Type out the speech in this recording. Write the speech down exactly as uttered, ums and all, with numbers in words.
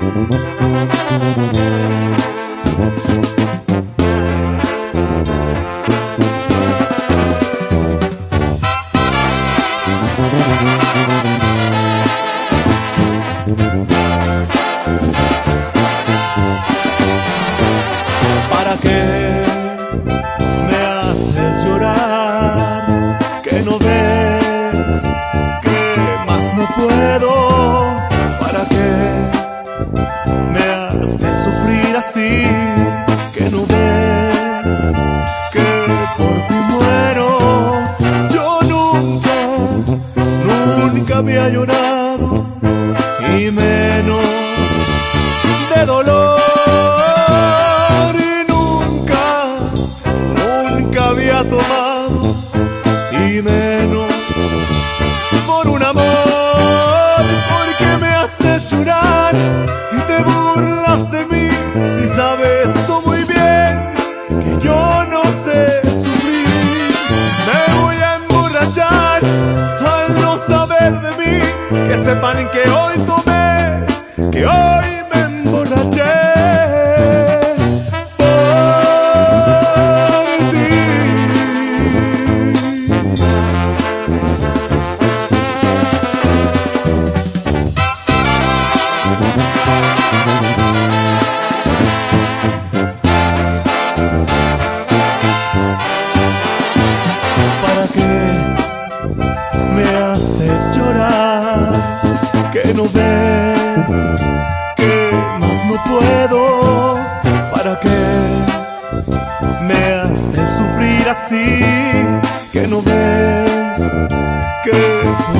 ¿Para qué me haces llorar? ¿Que no ves que más no puedo? ¿Para qué me haces sufrir así? ¿Que no ves que por ti muero? Yo nunca, nunca había llorado, y menos de dolor. Había tomado, y menos por un amor. ¿Por qué me haces llorar y te burlas de mí? Si sabes tú muy bien que yo no sé sufrir. Me voy a emborrachar al no saber de mí. Que sepan que hoy tomé, que hoy me emborraché. ¿Para qué me haces llorar? ¿Que no ves que más no puedo? ¿Para qué me haces sufrir así? ¿Que no ves que